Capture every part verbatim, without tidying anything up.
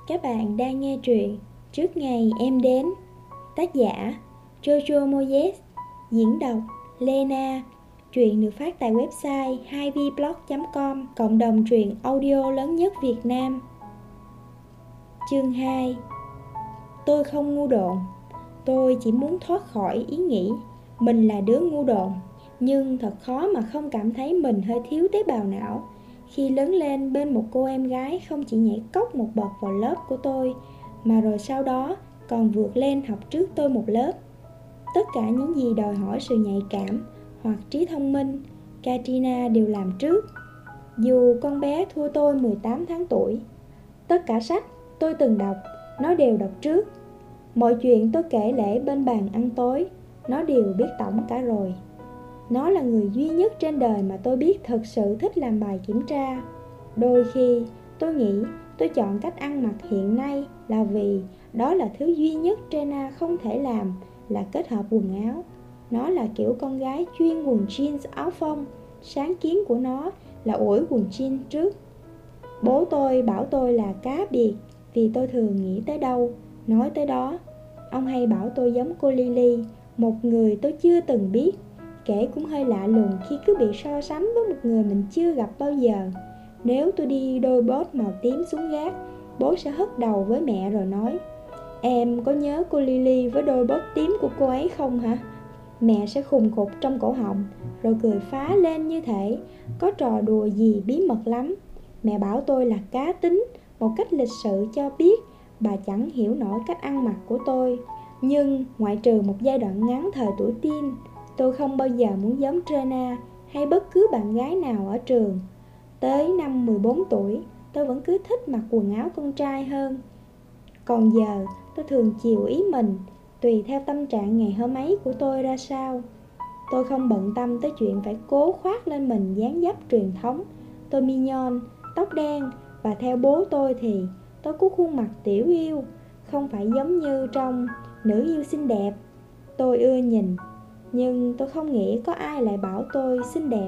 Các bạn đang nghe truyện Trước Ngày Em Đến. Tác giả Jojo Moyes. Diễn đọc Lena. Truyện được phát tại website hai v blog chấm com, cộng đồng truyện audio lớn nhất Việt Nam. Chương hai. Tôi không ngu độn. Tôi chỉ muốn thoát khỏi ý nghĩ mình là đứa ngu độn, nhưng thật khó mà không cảm thấy mình hơi thiếu tế bào não khi lớn lên bên một cô em gái không chỉ nhảy cóc một bậc vào lớp của tôi, mà rồi sau đó còn vượt lên học trước tôi một lớp. Tất cả những gì đòi hỏi sự nhạy cảm hoặc trí thông minh, Katrina đều làm trước. Dù con bé thua tôi mười tám tháng tuổi, tất cả sách tôi từng đọc, nó đều đọc trước. Mọi chuyện tôi kể lể bên bàn ăn tối, nó đều biết tổng cả rồi. Nó là người duy nhất trên đời mà tôi biết thực sự thích làm bài kiểm tra. Đôi khi tôi nghĩ tôi chọn cách ăn mặc hiện nay là vì đó là thứ duy nhất Trena không thể làm, là kết hợp quần áo. Nó là kiểu con gái chuyên quần jeans áo phông. Sáng kiến của nó là ủi quần jeans trước. Bố tôi bảo tôi là cá biệt vì tôi thường nghĩ tới đâu, nói tới đó. Ông hay bảo tôi giống cô Lily, một người tôi chưa từng biết. Kể cũng hơi lạ lùng khi cứ bị so sánh với một người mình chưa gặp bao giờ. Nếu tôi đi đôi bốt màu tím xuống gác, bố sẽ hất đầu với mẹ rồi nói: "Em có nhớ cô Lily với đôi bốt tím của cô ấy không hả?" Mẹ sẽ khùng khục trong cổ họng, rồi cười phá lên như thể có trò đùa gì bí mật lắm. Mẹ bảo tôi là cá tính, một cách lịch sự cho biết bà chẳng hiểu nổi cách ăn mặc của tôi. Nhưng ngoại trừ một giai đoạn ngắn thời tuổi teen, tôi không bao giờ muốn giống Trena hay bất cứ bạn gái nào ở trường. Tới năm mười bốn tuổi, tôi vẫn cứ thích mặc quần áo con trai hơn. Còn giờ, tôi thường chiều ý mình, tùy theo tâm trạng ngày hôm ấy của tôi ra sao. Tôi không bận tâm tới chuyện phải cố khoác lên mình dáng dấp truyền thống. Tôi mignon, tóc đen, và theo bố tôi thì tôi có khuôn mặt tiểu yêu, không phải giống như trong Nữ Yêu Xinh Đẹp. Tôi ưa nhìn, nhưng tôi không nghĩ có ai lại bảo tôi xinh đẹp.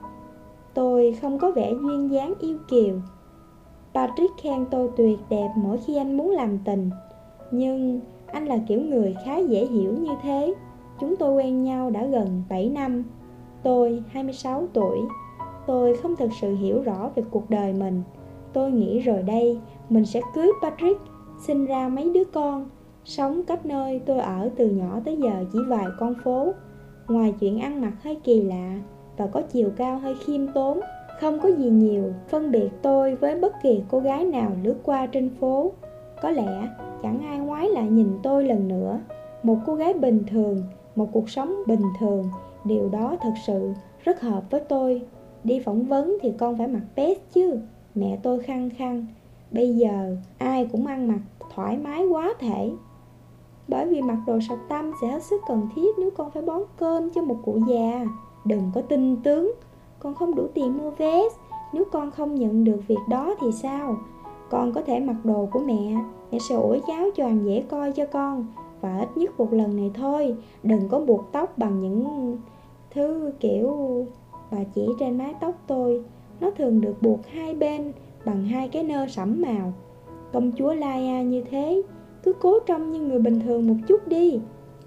Tôi không có vẻ duyên dáng yêu kiều. Patrick khen tôi tuyệt đẹp mỗi khi anh muốn làm tình, nhưng anh là kiểu người khá dễ hiểu như thế. Chúng tôi quen nhau đã gần bảy năm. Tôi hai mươi sáu tuổi. Tôi không thực sự hiểu rõ về cuộc đời mình. Tôi nghĩ rồi đây, mình sẽ cưới Patrick, sinh ra mấy đứa con, sống cách nơi tôi ở từ nhỏ tới giờ chỉ vài con phố. Ngoài chuyện ăn mặc hơi kỳ lạ và có chiều cao hơi khiêm tốn, không có gì nhiều phân biệt tôi với bất kỳ cô gái nào lướt qua trên phố. Có lẽ chẳng ai ngoái lại nhìn tôi lần nữa. Một cô gái bình thường, một cuộc sống bình thường, điều đó thật sự rất hợp với tôi. Đi phỏng vấn thì con phải mặc vest chứ, mẹ tôi khăng khăng. Bây giờ ai cũng ăn mặc thoải mái quá thể. Bởi vì mặc đồ sọc tăm sẽ hết sức cần thiết nếu con phải bón cơm cho một cụ già. Đừng có tinh tướng, con không đủ tiền mua vest. Nếu con không nhận được việc đó thì sao? Con có thể mặc đồ của mẹ, mẹ sẽ ủi cháo choàng dễ coi cho con. Và ít nhất một lần này thôi, đừng có buộc tóc bằng những thứ kiểu... Bà chỉ trên mái tóc tôi, nó thường được buộc hai bên bằng hai cái nơ sẫm màu. Công chúa Laia như thế, cứ cố trông như người bình thường một chút đi.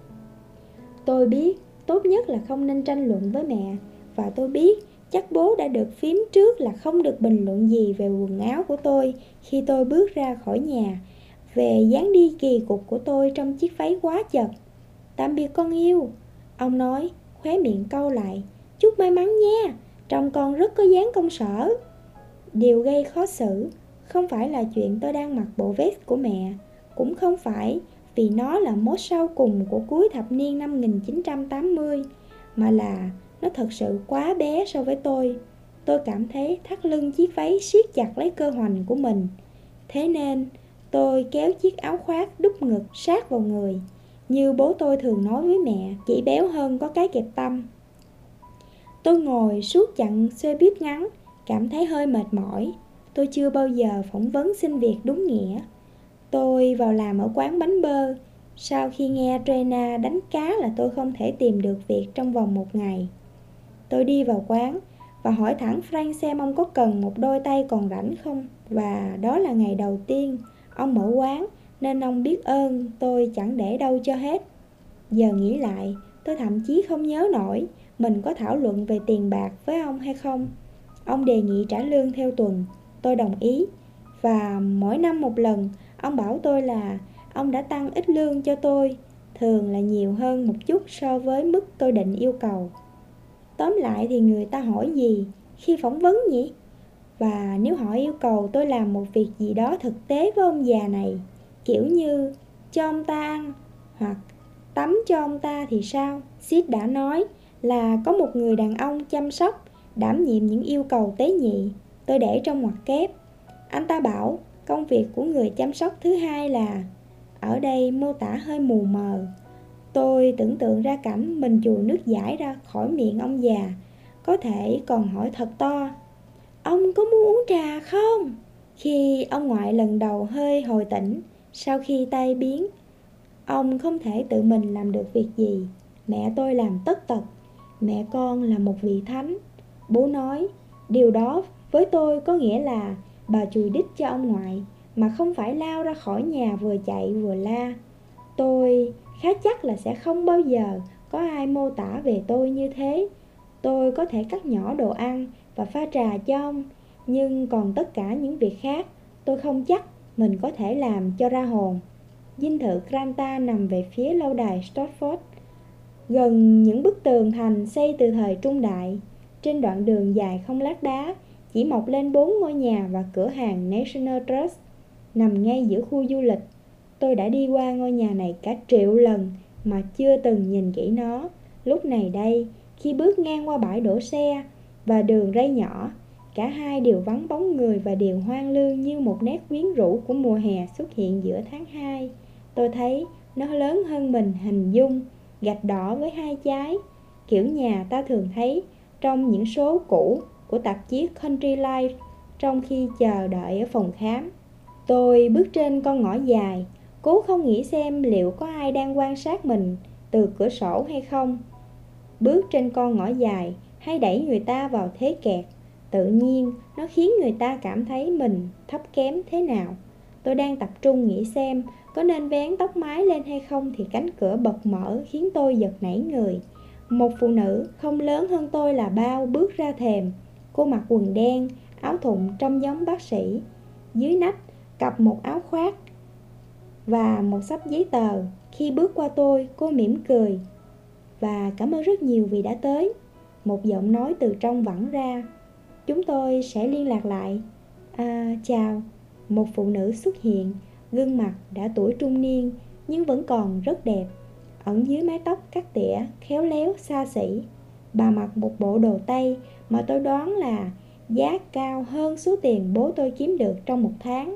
Tôi biết tốt nhất là không nên tranh luận với mẹ. Và tôi biết chắc bố đã được phím trước là không được bình luận gì về quần áo của tôi khi tôi bước ra khỏi nhà, về dáng đi kỳ cục của tôi trong chiếc váy quá chật. "Tạm biệt con yêu," ông nói, khóe miệng cau lại. "Chúc may mắn nha, trông con rất có dáng công sở." Điều gây khó xử không phải là chuyện tôi đang mặc bộ vest của mẹ, cũng không phải vì nó là mốt sau cùng của cuối thập niên năm một nghìn chín trăm tám mươi, mà là nó thật sự quá bé so với tôi. Tôi cảm thấy thắt lưng chiếc váy siết chặt lấy cơ hoành của mình. Thế nên tôi kéo chiếc áo khoác đút ngực sát vào người. Như bố tôi thường nói với mẹ, chỉ béo hơn có cái kẹp tăm. Tôi ngồi suốt chặng xe buýt ngắn, cảm thấy hơi mệt mỏi. Tôi chưa bao giờ phỏng vấn xin việc đúng nghĩa. Tôi vào làm ở quán bánh bơ. Sau khi nghe Trena đánh cá là tôi không thể tìm được việc trong vòng một ngày. Tôi đi vào quán và hỏi thẳng Frank xem ông có cần một đôi tay còn rảnh không. Và đó là ngày đầu tiên Ông mở quán nên ông biết ơn tôi chẳng để đâu cho hết. Giờ nghĩ lại, tôi thậm chí không nhớ nổi mình có thảo luận về tiền bạc với ông hay không. Ông đề nghị trả lương theo tuần, tôi đồng ý. Và mỗi năm một lần, ông bảo tôi là ông đã tăng ít lương cho tôi, thường là nhiều hơn một chút so với mức tôi định yêu cầu. Tóm lại thì người ta hỏi gì khi phỏng vấn nhỉ? Và nếu họ yêu cầu tôi làm một việc gì đó thực tế với ông già này, kiểu như cho ông ta ăn hoặc tắm cho ông ta thì sao? Sid đã nói là có một người đàn ông chăm sóc, đảm nhiệm những yêu cầu tế nhị. Tôi để trong ngoặc kép. Anh ta bảo công việc của người chăm sóc thứ hai là... Ở đây mô tả hơi mù mờ. Tôi tưởng tượng ra cảnh mình chùi nước dãi ra khỏi miệng ông già, có thể còn hỏi thật to: ông có muốn uống trà không? Khi ông ngoại lần đầu hơi hồi tỉnh sau khi tai biến. Ông không thể tự mình làm được việc gì, mẹ tôi làm tất tật. Mẹ con là một vị thánh. Bố nói điều đó với tôi có nghĩa là bà chùi đít cho ông ngoại, mà không phải lao ra khỏi nhà vừa chạy vừa la. Tôi khá chắc là sẽ không bao giờ có ai mô tả về tôi như thế. Tôi có thể cắt nhỏ đồ ăn và pha trà cho ông, nhưng còn tất cả những việc khác tôi không chắc mình có thể làm cho ra hồn. Dinh thự Granta nằm về phía lâu đài Stratford, gần những bức tường thành xây từ thời Trung Đại. Trên đoạn đường dài không lát đá chỉ mọc lên bốn ngôi nhà và cửa hàng National Trust, nằm ngay giữa khu du lịch. Tôi đã đi qua ngôi nhà này cả triệu lần mà chưa từng nhìn kỹ nó. Lúc này đây, khi bước ngang qua bãi đổ xe và đường ray nhỏ, cả hai đều vắng bóng người và đều hoang lương như một nét quyến rũ của mùa hè xuất hiện giữa tháng hai. Tôi thấy nó lớn hơn mình hình dung, gạch đỏ với hai trái, kiểu nhà ta thường thấy trong những số cũ của tạp chí Country Life trong khi chờ đợi ở phòng khám. Tôi bước trên con ngõ dài, cố không nghĩ xem liệu có ai đang quan sát mình từ cửa sổ hay không. Bước trên con ngõ dài hay đẩy người ta vào thế kẹt, tự nhiên nó khiến người ta cảm thấy mình thấp kém thế nào. Tôi đang tập trung nghĩ xem có nên vén tóc mái lên hay không thì cánh cửa bật mở khiến tôi giật nảy người. Một phụ nữ không lớn hơn tôi là bao bước ra thềm. Cô mặc quần đen, áo thụng trông giống bác sĩ. Dưới nách cặp một áo khoác và một xấp giấy tờ. Khi bước qua tôi, cô mỉm cười: và cảm ơn rất nhiều vì đã tới. Một giọng nói từ trong vẳng ra: chúng tôi sẽ liên lạc lại. À, chào. Một phụ nữ xuất hiện, gương mặt đã tuổi trung niên nhưng vẫn còn rất đẹp, ẩn dưới mái tóc cắt tỉa khéo léo xa xỉ. Bà mặc một bộ đồ Tây mà tôi đoán là giá cao hơn số tiền bố tôi kiếm được trong một tháng.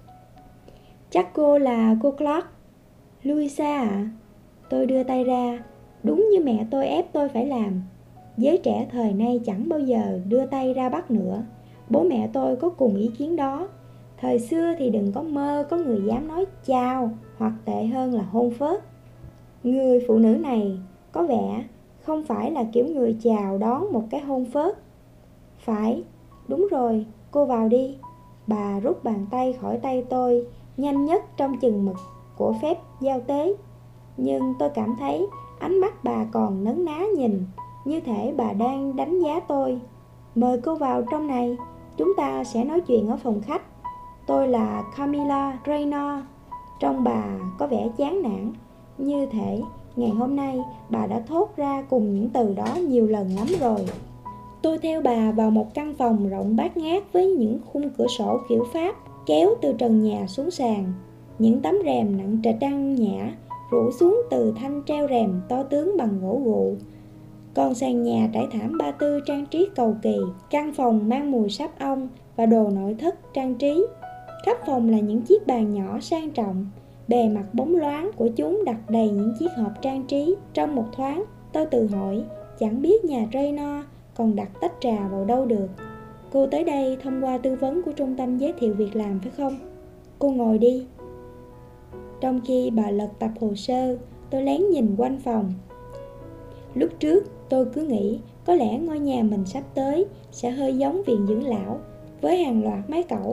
Chắc cô là cô Clark. Louisa ạ? À? Tôi đưa tay ra, đúng như mẹ tôi ép tôi phải làm. Giới trẻ thời nay chẳng bao giờ đưa tay ra bắt nữa. Bố mẹ tôi có cùng ý kiến đó. Thời xưa thì đừng có mơ có người dám nói chào, hoặc tệ hơn là hôn phớt. Người phụ nữ này có vẻ không phải là kiểu người chào đón một cái hôn phớt. Phải, đúng rồi, cô vào đi. Bà rút bàn tay khỏi tay tôi, nhanh nhất trong chừng mực của phép giao tế. Nhưng tôi cảm thấy ánh mắt bà còn nấn ná nhìn, như thể bà đang đánh giá tôi. Mời cô vào trong này, chúng ta sẽ nói chuyện ở phòng khách. Tôi là Camilla Raynor. Trông bà có vẻ chán nản, như thể ngày hôm nay bà đã thốt ra cùng những từ đó nhiều lần lắm rồi. Tôi theo bà vào một căn phòng rộng bát ngát với những khung cửa sổ kiểu Pháp kéo từ trần nhà xuống sàn. Những tấm rèm nặng trịch trang nhã rủ xuống từ thanh treo rèm to tướng bằng gỗ gụ. Còn sàn nhà trải thảm ba tư trang trí cầu kỳ. Căn phòng mang mùi sáp ong và đồ nội thất trang trí. Khắp phòng là những chiếc bàn nhỏ sang trọng, bề mặt bóng loáng của chúng đặt đầy những chiếc hộp trang trí. Trong một thoáng, tôi tự hỏi, chẳng biết nhà Raynor còn đặt tách trà vào đâu được. Cô tới đây thông qua tư vấn của trung tâm giới thiệu việc làm phải không? Cô ngồi đi. Trong khi bà lật tập hồ sơ, tôi lén nhìn quanh phòng. Lúc trước tôi cứ nghĩ có lẽ ngôi nhà mình sắp tới sẽ hơi giống viện dưỡng lão, với hàng loạt mái cẩu,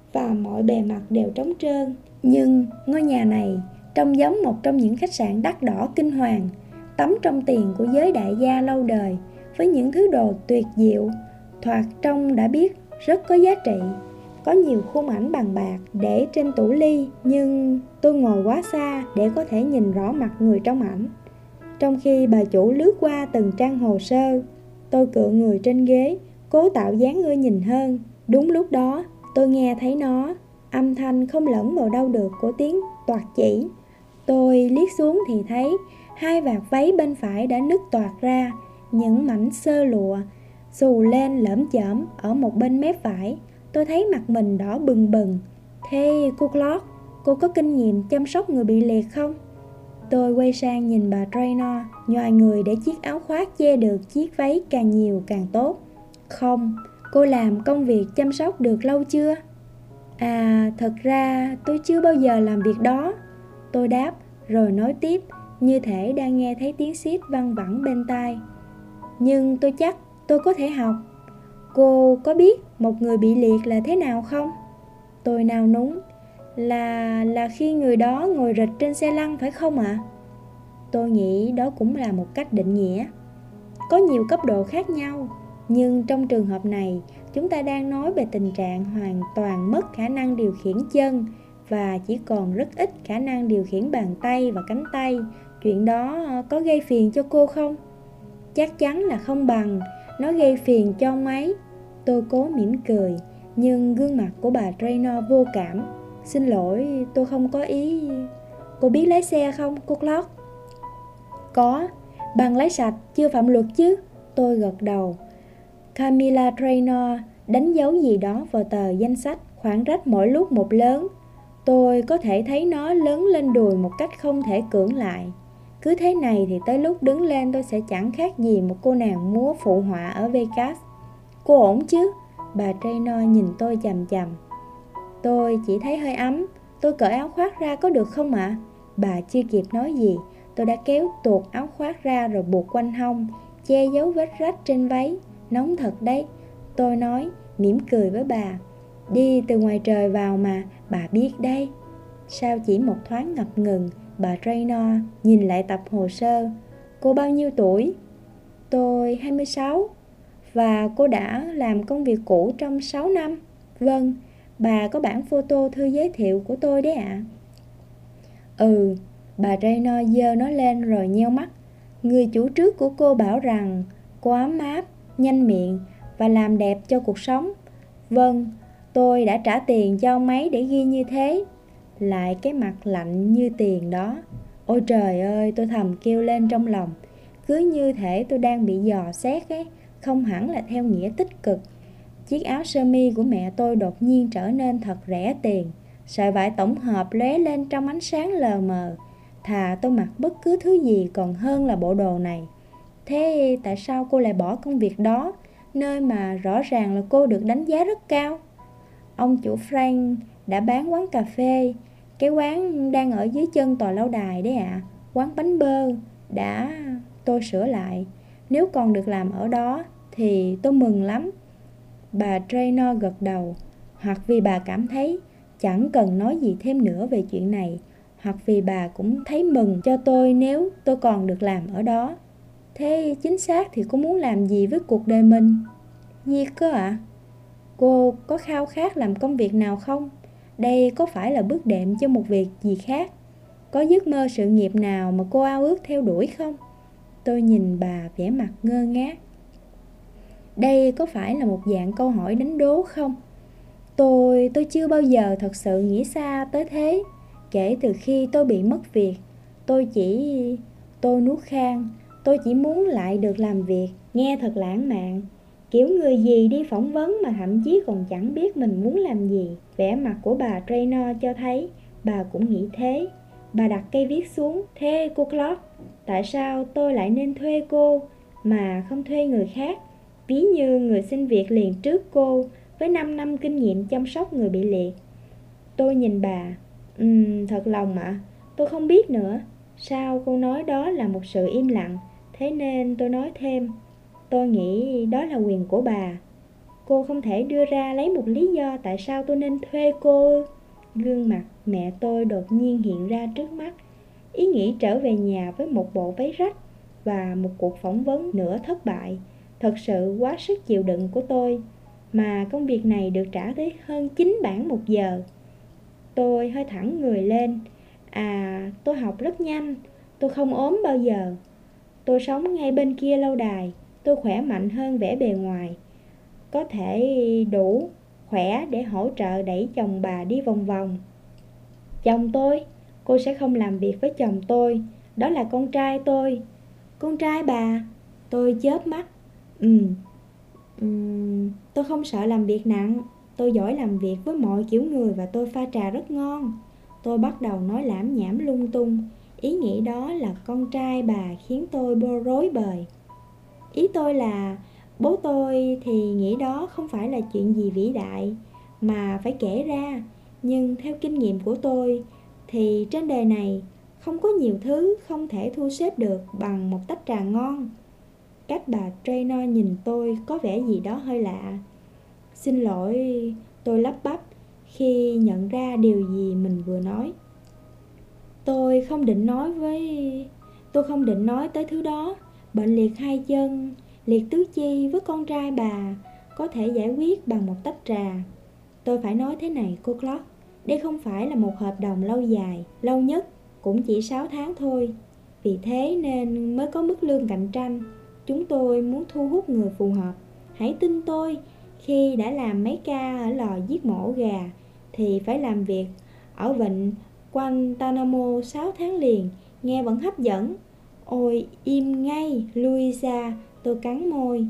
và mọi bề mặt đều trống trơn. Nhưng ngôi nhà này trông giống một trong những khách sạn đắt đỏ kinh hoàng, tắm trong tiền của giới đại gia lâu đời, với những thứ đồ tuyệt diệu, thoạt trông đã biết rất có giá trị. Có nhiều khung ảnh bằng bạc để trên tủ ly, nhưng tôi ngồi quá xa để có thể nhìn rõ mặt người trong ảnh. Trong khi bà chủ lướt qua từng trang hồ sơ, tôi cựa người trên ghế, cố tạo dáng ưa nhìn hơn. Đúng lúc đó, tôi nghe thấy nó, âm thanh không lẫn vào đâu được của tiếng toạc chỉ. Tôi liếc xuống thì thấy hai vạt váy bên phải đã nứt toạc ra, những mảnh sơ lụa xù lên lởm chởm ở một bên mép vải. Tôi thấy mặt mình đỏ bừng bừng. Thế cô Clark, cô có kinh nghiệm chăm sóc người bị liệt không? Tôi quay sang nhìn bà Traynor, nhoài người để chiếc áo khoác che được chiếc váy càng nhiều càng tốt. Không, cô làm công việc chăm sóc được lâu chưa? À, thật ra tôi chưa bao giờ làm việc đó. Tôi đáp, rồi nói tiếp, như thể đang nghe thấy tiếng xít văng vẳng bên tai. Nhưng tôi chắc tôi có thể học. Cô có biết một người bị liệt là thế nào không? Tôi nao núng. Là... là khi người đó ngồi rịch trên xe lăn phải không ạ? À? Tôi nghĩ đó cũng là một cách định nghĩa. Có nhiều cấp độ khác nhau, nhưng trong trường hợp này, chúng ta đang nói về tình trạng hoàn toàn mất khả năng điều khiển chân và chỉ còn rất ít khả năng điều khiển bàn tay và cánh tay. Chuyện đó có gây phiền cho cô không? Chắc chắn là không bằng. Nó gây phiền cho ông ấy. Tôi cố mỉm cười, nhưng gương mặt của bà Traynor vô cảm. Xin lỗi, tôi không có ý. Cô biết lái xe không, cô Clark? Có, bằng lái sạch, chưa phạm luật chứ? Tôi gật đầu. Camilla Traynor đánh dấu gì đó vào tờ danh sách, khoảng rách mỗi lúc một lớn. Tôi có thể thấy nó lớn lên đùi một cách không thể cưỡng lại. Cứ thế này thì tới lúc đứng lên tôi sẽ chẳng khác gì một cô nàng múa phụ họa ở Vegas. Cô ổn chứ? Bà Traynor nhìn tôi chằm chằm. Tôi chỉ thấy hơi ấm. Tôi cởi áo khoác ra có được không ạ? À? Bà chưa kịp nói gì, tôi đã kéo tuột áo khoác ra rồi buộc quanh hông, che giấu vết rách trên váy. Nóng thật đấy, tôi nói, mỉm cười với bà. Đi từ ngoài trời vào mà, bà biết đấy. Sau chỉ một thoáng ngập ngừng, bà Traynor nhìn lại tập hồ sơ. Cô bao nhiêu tuổi? Tôi hai mươi sáu. Và cô đã làm công việc cũ trong sáu năm. Vâng, bà có bản photo thư giới thiệu của tôi đấy ạ. À. Ừ, bà Traynor giơ nó lên rồi nheo mắt. Người chủ trước của cô bảo rằng cô ấm áp, nhanh miệng và làm đẹp cho cuộc sống. Vâng, tôi đã trả tiền cho ông ấy để ghi như thế. Lại cái mặt lạnh như tiền đó. Ôi trời ơi, tôi thầm kêu lên trong lòng. Cứ như thể tôi đang bị dò xét ấy, không hẳn là theo nghĩa tích cực. Chiếc áo sơ mi của mẹ tôi đột nhiên trở nên thật rẻ tiền. Sợi vải tổng hợp lóe lên trong ánh sáng lờ mờ. Thà tôi mặc bất cứ thứ gì còn hơn là bộ đồ này. Thế tại sao cô lại bỏ công việc đó, nơi mà rõ ràng là cô được đánh giá rất cao? Ông chủ Frank đã bán quán cà phê. Cái quán đang ở dưới chân tòa lâu đài đấy ạ. À. Quán bánh bơ. Đã... Tôi sửa lại. Nếu còn được làm ở đó thì tôi mừng lắm. Bà Traynor gật đầu. Hoặc vì bà cảm thấy chẳng cần nói gì thêm nữa về chuyện này, hoặc vì bà cũng thấy mừng cho tôi nếu tôi còn được làm ở đó. Thế chính xác thì cô muốn làm gì với cuộc đời mình? Gì cơ ạ? À? Cô có khao khát làm công việc nào không? Đây có phải là bước đệm cho một việc gì khác? Có giấc mơ sự nghiệp nào mà cô ao ước theo đuổi không? Tôi nhìn bà vẻ mặt ngơ ngác. Đây có phải là một dạng câu hỏi đánh đố không? Tôi, tôi chưa bao giờ thật sự nghĩ xa tới thế. Kể từ khi tôi bị mất việc, tôi chỉ... Tôi nuốt khan. Tôi chỉ muốn lại được làm việc. Nghe thật lãng mạn. Kiểu người gì đi phỏng vấn mà thậm chí còn chẳng biết mình muốn làm gì. Vẻ mặt của bà Traynor cho thấy bà cũng nghĩ thế. Bà đặt cây viết xuống. Thế cô Clark, tại sao tôi lại nên thuê cô mà không thuê người khác? Ví như người xin việc liền trước cô với năm năm kinh nghiệm chăm sóc người bị liệt. Tôi nhìn bà. Ừm, thật lòng ạ, à, tôi không biết nữa. Sao cô nói đó là một sự im lặng? Thế nên tôi nói thêm. Tôi nghĩ đó là quyền của bà. Cô không thể đưa ra lấy một lý do tại sao tôi nên thuê cô. Gương mặt mẹ tôi đột nhiên hiện ra trước mắt. Ý nghĩ trở về nhà với một bộ váy rách và một cuộc phỏng vấn nữa thất bại thật sự quá sức chịu đựng của tôi. Mà công việc này được trả tới hơn chín bảng một giờ. Tôi hơi thẳng người lên. À, tôi học rất nhanh. Tôi không ốm bao giờ. Tôi sống ngay bên kia lâu đài. Tôi khỏe mạnh hơn vẻ bề ngoài. Có thể đủ khỏe để hỗ trợ đẩy chồng bà đi vòng vòng. Chồng tôi? Cô sẽ không làm việc với chồng tôi. Đó là con trai tôi. Con trai bà? Tôi chớp mắt. Ừ. Ừm, tôi không sợ làm việc nặng. Tôi giỏi làm việc với mọi kiểu người và tôi pha trà rất ngon. Tôi bắt đầu nói lảm nhảm lung tung. Ý nghĩ đó là con trai bà khiến tôi bối rối bời. Ý tôi là bố tôi thì nghĩ đó không phải là chuyện gì vĩ đại mà phải kể ra. Nhưng theo kinh nghiệm của tôi thì trên đời này không có nhiều thứ không thể thu xếp được bằng một tách trà ngon. Cách bà trainer nhìn tôi có vẻ gì đó hơi lạ. Xin lỗi, tôi lắp bắp khi nhận ra điều gì mình vừa nói. Tôi không định nói với... Tôi không định nói tới thứ đó. Bệnh liệt hai chân, liệt tứ chi với con trai bà có thể giải quyết bằng một tách trà. Tôi phải nói thế này cô Clark. Đây không phải là một hợp đồng lâu dài. Lâu nhất cũng chỉ sáu tháng thôi. Vì thế nên mới có mức lương cạnh tranh. Chúng tôi muốn thu hút người phù hợp. Hãy tin tôi, khi đã làm mấy ca ở lò giết mổ gà thì phải làm việc ở vịnh Guantanamo sáu tháng liền. Nghe vẫn hấp dẫn. Ôi, im ngay, Louisa, tôi cắn môi.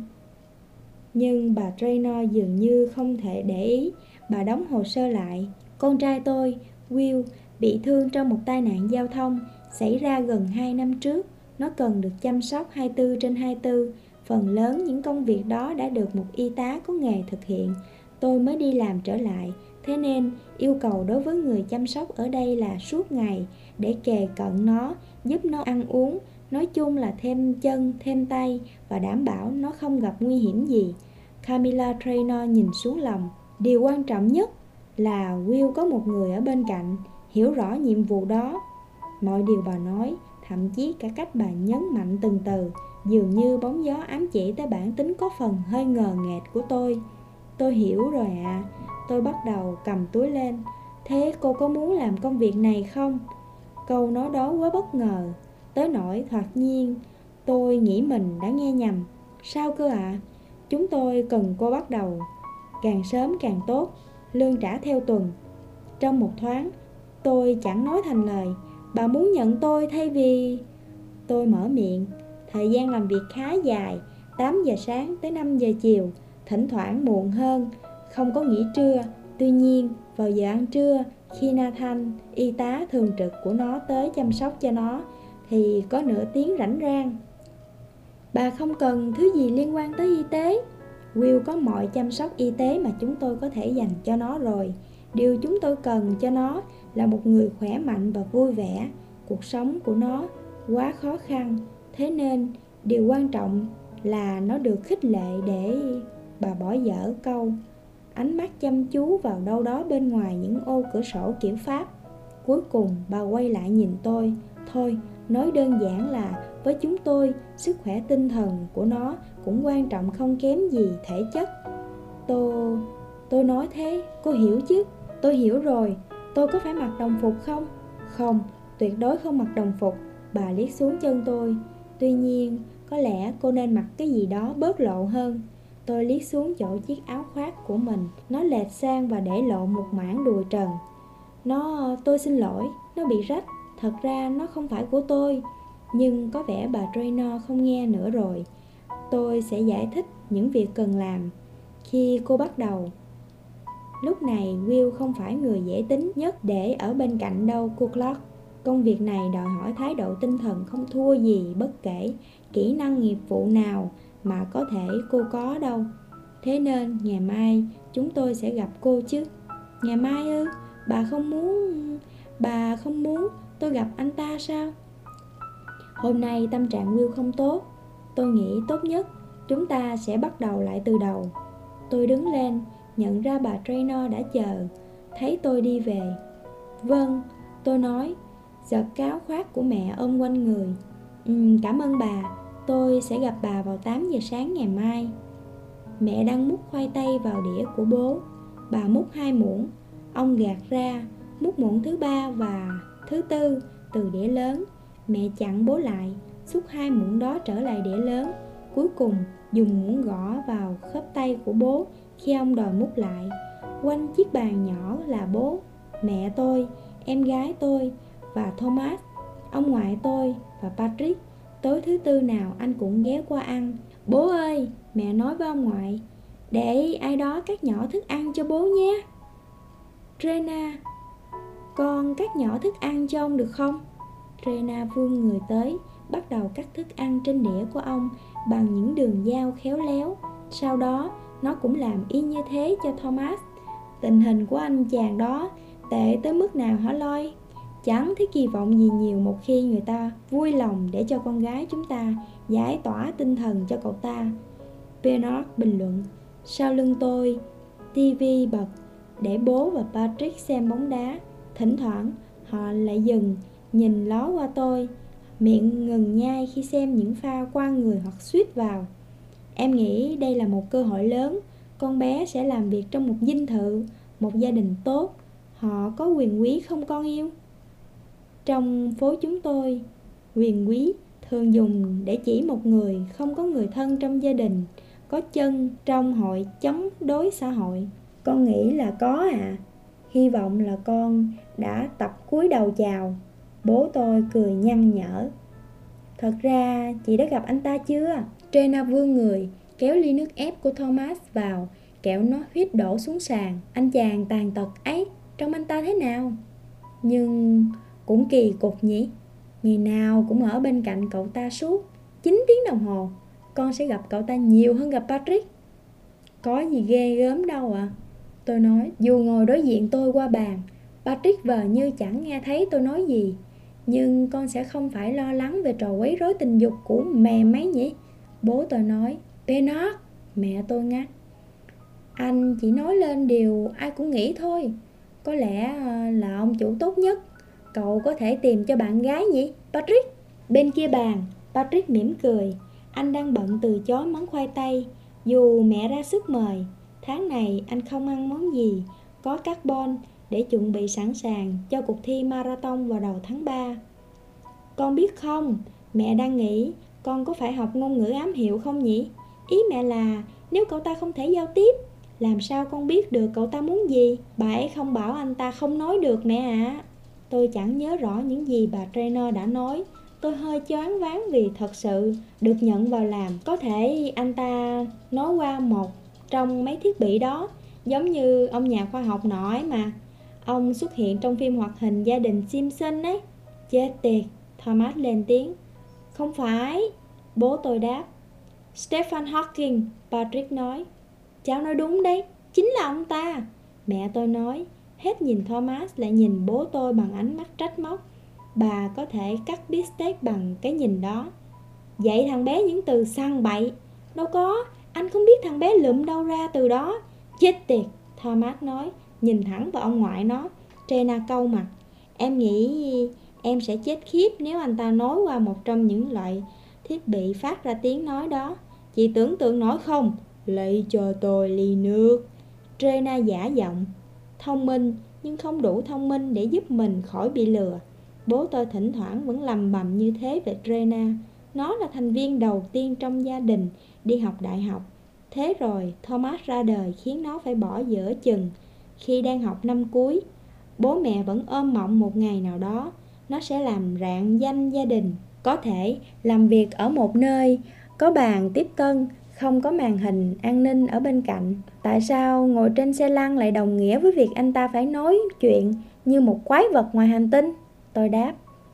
Nhưng bà trainer dường như không thể để ý. Bà đóng hồ sơ lại. Con trai tôi, Will, bị thương trong một tai nạn giao thông xảy ra gần hai năm trước. Nó cần được chăm sóc hai mươi bốn trên hai mươi bốn. Phần lớn những công việc đó đã được một y tá có nghề thực hiện. Tôi mới đi làm trở lại. Thế nên yêu cầu đối với người chăm sóc ở đây là suốt ngày để kề cận nó, giúp nó ăn uống. Nói chung là thêm chân, thêm tay và đảm bảo nó không gặp nguy hiểm gì. Camilla Traynor nhìn xuống lòng. Điều quan trọng nhất là Will có một người ở bên cạnh, hiểu rõ nhiệm vụ đó. Mọi điều bà nói, thậm chí cả cách bà nhấn mạnh từng từ, dường như bóng gió ám chỉ tới bản tính có phần hơi ngờ nghệch của tôi. Tôi hiểu rồi ạ. À. Tôi bắt đầu cầm túi lên. Thế cô có muốn làm công việc này không? Câu nói đó quá bất ngờ, tới nỗi thoạt nhiên tôi nghĩ mình đã nghe nhầm. Sao cơ ạ? À? Chúng tôi cần cô bắt đầu càng sớm càng tốt, lương trả theo tuần. Trong một thoáng, tôi chẳng nói thành lời. Bà muốn nhận tôi thay vì... Tôi mở miệng. Thời gian làm việc khá dài, tám giờ sáng tới năm giờ chiều, thỉnh thoảng muộn hơn, không có nghỉ trưa. Tuy nhiên, vào giờ ăn trưa, khi Nathan, y tá thường trực của nó tới chăm sóc cho nó, thì có nửa tiếng rảnh rang. Bà không cần thứ gì liên quan tới y tế. Will có mọi chăm sóc y tế mà chúng tôi có thể dành cho nó rồi. Điều chúng tôi cần cho nó là một người khỏe mạnh và vui vẻ. Cuộc sống của nó quá khó khăn. Thế nên điều quan trọng là nó được khích lệ để... Bà bỏ dở câu, ánh mắt chăm chú vào đâu đó bên ngoài những ô cửa sổ kiểu Pháp. Cuối cùng bà quay lại nhìn tôi. Thôi, nói đơn giản là với chúng tôi, sức khỏe tinh thần của nó cũng quan trọng không kém gì thể chất. Tôi... tôi nói thế, cô hiểu chứ? Tôi hiểu rồi. Tôi có phải mặc đồng phục không? Không, tuyệt đối không mặc đồng phục. Bà liếc xuống chân tôi. Tuy nhiên, có lẽ cô nên mặc cái gì đó bớt lộ hơn. Tôi liếc xuống chỗ chiếc áo khoác của mình. Nó lệch sang và để lộ một mảng đùi trần. Nó... tôi xin lỗi, nó bị rách. Thật ra nó không phải của tôi. Nhưng có vẻ bà trainer không nghe nữa rồi. Tôi sẽ giải thích những việc cần làm khi cô bắt đầu. Lúc này Will không phải người dễ tính nhất để ở bên cạnh đâu cô Clark. Công việc này đòi hỏi thái độ tinh thần không thua gì bất kể kỹ năng nghiệp vụ nào mà có thể cô có đâu. Thế nên ngày mai chúng tôi sẽ gặp cô chứ. Ngày mai ư? Bà không muốn... Bà không muốn tôi gặp anh ta sao? Hôm nay tâm trạng Will không tốt. Tôi nghĩ tốt nhất chúng ta sẽ bắt đầu lại từ đầu. Tôi đứng lên, nhận ra bà Traynor đã chờ, thấy tôi đi về. Vâng, tôi nói, giật cái khoác của mẹ ôm quanh người. Ừ, cảm ơn bà, tôi sẽ gặp bà vào tám giờ sáng ngày mai. Mẹ đang múc khoai tây vào đĩa của bố. Bà múc hai muỗng, ông gạt ra, múc muỗng thứ ba và thứ tư từ đĩa lớn. Mẹ chặn bố lại, xúc hai muỗng đó trở lại đĩa lớn. Cuối cùng dùng muỗng gõ vào khớp tay của bố khi ông đòi múc lại. Quanh chiếc bàn nhỏ là bố, mẹ tôi, em gái tôi và Thomas, ông ngoại tôi và Patrick. Tối thứ tư nào anh cũng ghé qua ăn. Bố ơi, mẹ nói với ông ngoại, để ai đó cắt nhỏ thức ăn cho bố nhé. Trena, con cắt nhỏ thức ăn cho ông được không? Trena vươn người tới, bắt đầu cắt thức ăn trên đĩa của ông bằng những đường dao khéo léo. Sau đó, nó cũng làm y như thế cho Thomas. Tình hình của anh chàng đó tệ tới mức nào hả Loi? Chẳng thấy kỳ vọng gì nhiều một khi người ta vui lòng để cho con gái chúng ta giải tỏa tinh thần cho cậu ta. Bernard bình luận. Sau lưng tôi, ti vi bật để bố và Patrick xem bóng đá. Thỉnh thoảng họ lại dừng nhìn ló qua tôi, miệng ngừng nhai khi xem những pha qua người hoặc suýt vào. Em nghĩ đây là một cơ hội lớn. Con bé sẽ làm việc trong một dinh thự, một gia đình tốt. Họ có quyền quý không con yêu? Trong phố chúng tôi, quyền quý thường dùng để chỉ một người không có người thân trong gia đình, có chân trong hội chống đối xã hội. Con nghĩ là có à? Hy vọng là con đã tập cúi đầu chào. Bố tôi cười nhăn nhở. Thật ra chị đã gặp anh ta chưa? Trena vươn người, kéo ly nước ép của Thomas vào, kẹo nó huýt đổ xuống sàn. Anh chàng tàn tật ấy, trông anh ta thế nào? Nhưng cũng kỳ cục nhỉ? Ngày nào cũng ở bên cạnh cậu ta suốt chín tiếng đồng hồ. Con sẽ gặp cậu ta nhiều hơn gặp Patrick. Có gì ghê gớm đâu ạ. À? Tôi nói, dù ngồi đối diện tôi qua bàn. Patrick vờ như chẳng nghe thấy tôi nói gì. Nhưng con sẽ không phải lo lắng về trò quấy rối tình dục của mẹ mấy nhỉ? Bố tôi nói. Bernard, mẹ tôi ngắt. Anh chỉ nói lên điều ai cũng nghĩ thôi. Có lẽ là ông chủ tốt nhất. Cậu có thể tìm cho bạn gái nhỉ, Patrick? Bên kia bàn, Patrick mỉm cười. Anh đang bận từ chối món khoai tây. Dù mẹ ra sức mời, tháng này anh không ăn món gì có carbon để chuẩn bị sẵn sàng cho cuộc thi marathon vào đầu tháng ba. Con biết không, mẹ đang nghĩ con có phải học ngôn ngữ ám hiệu không nhỉ? Ý mẹ là nếu cậu ta không thể giao tiếp, làm sao con biết được cậu ta muốn gì? Bà ấy không bảo anh ta không nói được mẹ ạ. À. Tôi chẳng nhớ rõ những gì bà trainer đã nói. Tôi hơi choáng váng vì thật sự được nhận vào làm. Có thể anh ta nói qua một trong mấy thiết bị đó, giống như ông nhà khoa học nọ ấy mà. Ông xuất hiện trong phim hoạt hình gia đình Simpson ấy. Chết tiệt, Thomas lên tiếng. Không phải, bố tôi đáp. Stephen Hawking, Patrick nói. Cháu nói đúng đấy, chính là ông ta. Mẹ tôi nói. Hết nhìn Thomas lại nhìn bố tôi bằng ánh mắt trách móc. Bà có thể cắt bít tết bằng cái nhìn đó. Dạy thằng bé những từ săn bậy. Đâu có, anh không biết thằng bé lụm đâu ra từ đó. Chết tiệt, Thomas nói, nhìn thẳng vào ông ngoại nó. Trena cau mặt. Em nghĩ em sẽ chết khiếp nếu anh ta nói qua một trong những loại thiết bị phát ra tiếng nói đó. Chị tưởng tượng nổi không? Lấy cho tôi ly nước. Trena giả giọng. Thông minh, nhưng không đủ thông minh để giúp mình khỏi bị lừa. Bố tôi thỉnh thoảng vẫn lầm bầm như thế về Trena. Nó là thành viên đầu tiên trong gia đình đi học đại học. Thế rồi Thomas ra đời khiến nó phải bỏ dở chừng. Khi đang học năm cuối, bố mẹ vẫn ôm mộng một ngày nào đó nó sẽ làm rạng danh gia đình. Có thể làm việc ở một nơi có bàn tiếp tân, không có màn hình an ninh ở bên cạnh. Tại sao ngồi trên xe lăn lại đồng nghĩa với việc anh ta phải nói chuyện như một quái vật ngoài hành tinh? Tôi đáp.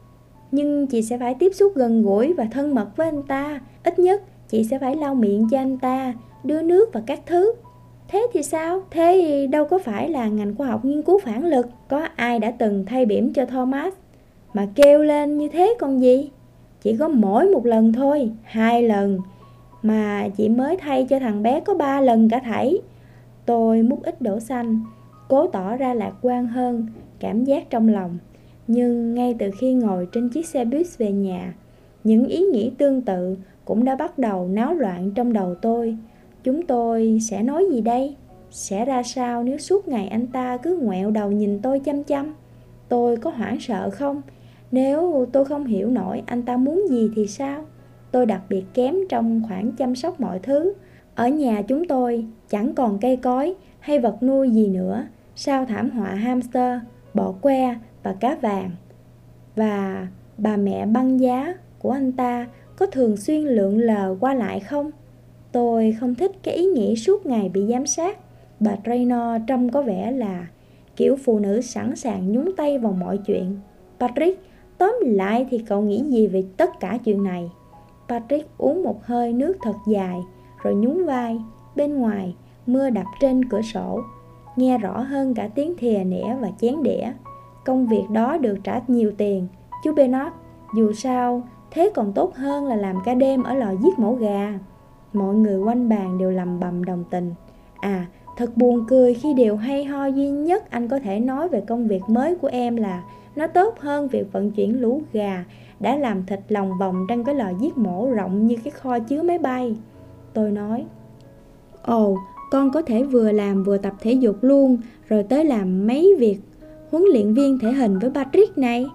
Nhưng chị sẽ phải tiếp xúc gần gũi và thân mật với anh ta. Ít nhất chị sẽ phải lau miệng cho anh ta, đưa nước và các thứ. Thế thì sao? Thế đâu có phải là ngành khoa học nghiên cứu phản lực. Có ai đã từng thay bỉm cho Thomas mà kêu lên như thế còn gì? Chỉ có mỗi một lần thôi, hai lần. Mà chị mới thay cho thằng bé có ba lần cả thảy. Tôi múc ít đỗ xanh, cố tỏ ra lạc quan hơn cảm giác trong lòng. Nhưng ngay từ khi ngồi trên chiếc xe bus về nhà, những ý nghĩ tương tự cũng đã bắt đầu náo loạn trong đầu tôi. Chúng tôi sẽ nói gì đây? Sẽ ra sao nếu suốt ngày anh ta cứ ngoẹo đầu nhìn tôi chăm chăm? Tôi có hoảng sợ không? Nếu tôi không hiểu nổi anh ta muốn gì thì sao? Tôi đặc biệt kém trong khoản chăm sóc mọi thứ. Ở nhà chúng tôi chẳng còn cây cối hay vật nuôi gì nữa, sau thảm họa hamster, bọ que và cá vàng. Và bà mẹ băng giá của anh ta có thường xuyên lượn lờ qua lại không? Tôi không thích cái ý nghĩ suốt ngày bị giám sát. Bà Traynor trông có vẻ là kiểu phụ nữ sẵn sàng nhúng tay vào mọi chuyện. Patrick, tóm lại thì cậu nghĩ gì về tất cả chuyện này? Patrick uống một hơi nước thật dài, rồi nhún vai. Bên ngoài, mưa đập trên cửa sổ, nghe rõ hơn cả tiếng thìa nĩa và chén đĩa. Công việc đó được trả nhiều tiền, chú Bernard. Dù sao, thế còn tốt hơn là làm cả đêm ở lò giết mổ gà. Mọi người quanh bàn đều lầm bầm đồng tình. À, thật buồn cười khi điều hay ho duy nhất anh có thể nói về công việc mới của em là nó tốt hơn việc vận chuyển lũ gà đã làm thịt lòng vòng trong cái lò giết mổ rộng như cái kho chứa máy bay. Tôi nói, ồ, con có thể vừa làm vừa tập thể dục luôn, rồi tới làm mấy việc huấn luyện viên thể hình với Patrick này.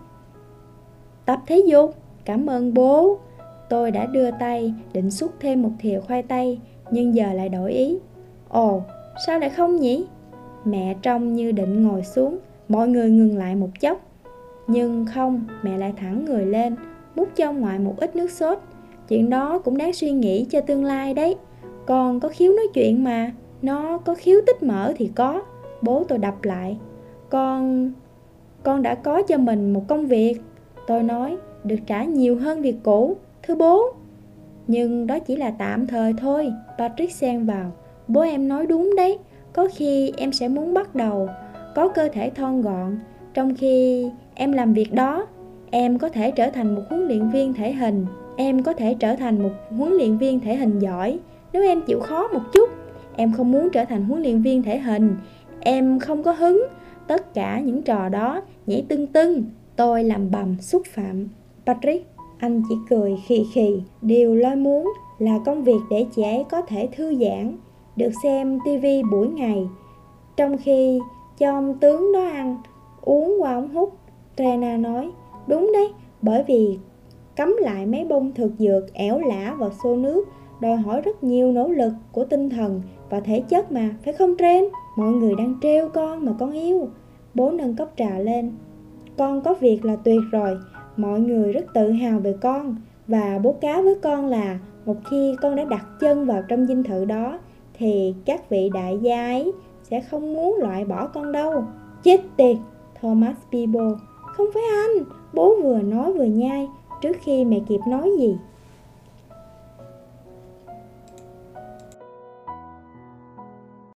Tập thể dục? Cảm ơn bố. Tôi đã đưa tay định xúc thêm một thìa khoai tây, nhưng giờ lại đổi ý. Ồ, sao lại không nhỉ? Mẹ trông như định ngồi xuống. Mọi người ngừng lại một chốc. Nhưng không, mẹ lại thẳng người lên, múc cho ông ngoại một ít nước sốt. Chuyện đó cũng đáng suy nghĩ cho tương lai đấy. Con có khiếu nói chuyện mà. Nó có khiếu tích mỡ thì có. Bố tôi đập lại. Con... Con đã có cho mình một công việc. Tôi nói, được trả nhiều hơn việc cũ, thưa bố. Nhưng đó chỉ là tạm thời thôi. Patrick xen vào. Bố em nói đúng đấy. Có khi em sẽ muốn bắt đầu có cơ thể thon gọn. Trong khi em làm việc đó, em có thể trở thành một huấn luyện viên thể hình. Em có thể trở thành một huấn luyện viên thể hình giỏi nếu em chịu khó một chút. Em không muốn trở thành huấn luyện viên thể hình. Em không có hứng. Tất cả những trò đó nhảy tưng tưng. Tôi làm bầm xúc phạm. Patrick, anh chỉ cười khì khì. Điều Lôi muốn là công việc để chị ấy có thể thư giãn, được xem tivi buổi ngày, trong khi cho ông tướng đó ăn, uống qua ống hút. Trena nói, đúng đấy, bởi vì cắm lại mấy bông thực dược ẻo lả vào xô nước đòi hỏi rất nhiều nỗ lực của tinh thần và thể chất mà, phải không Tren? Mọi người đang trêu con mà con yêu. Bố nâng cốc trà lên. Con có việc là tuyệt rồi. Mọi người rất tự hào về con. Và bố cáo với con là một khi con đã đặt chân vào trong dinh thự đó thì các vị đại gia ấy sẽ không muốn loại bỏ con đâu. Chết tiệt, Thomas Peeble. Không phải anh. Bố vừa nói vừa nhai trước khi mẹ kịp nói gì.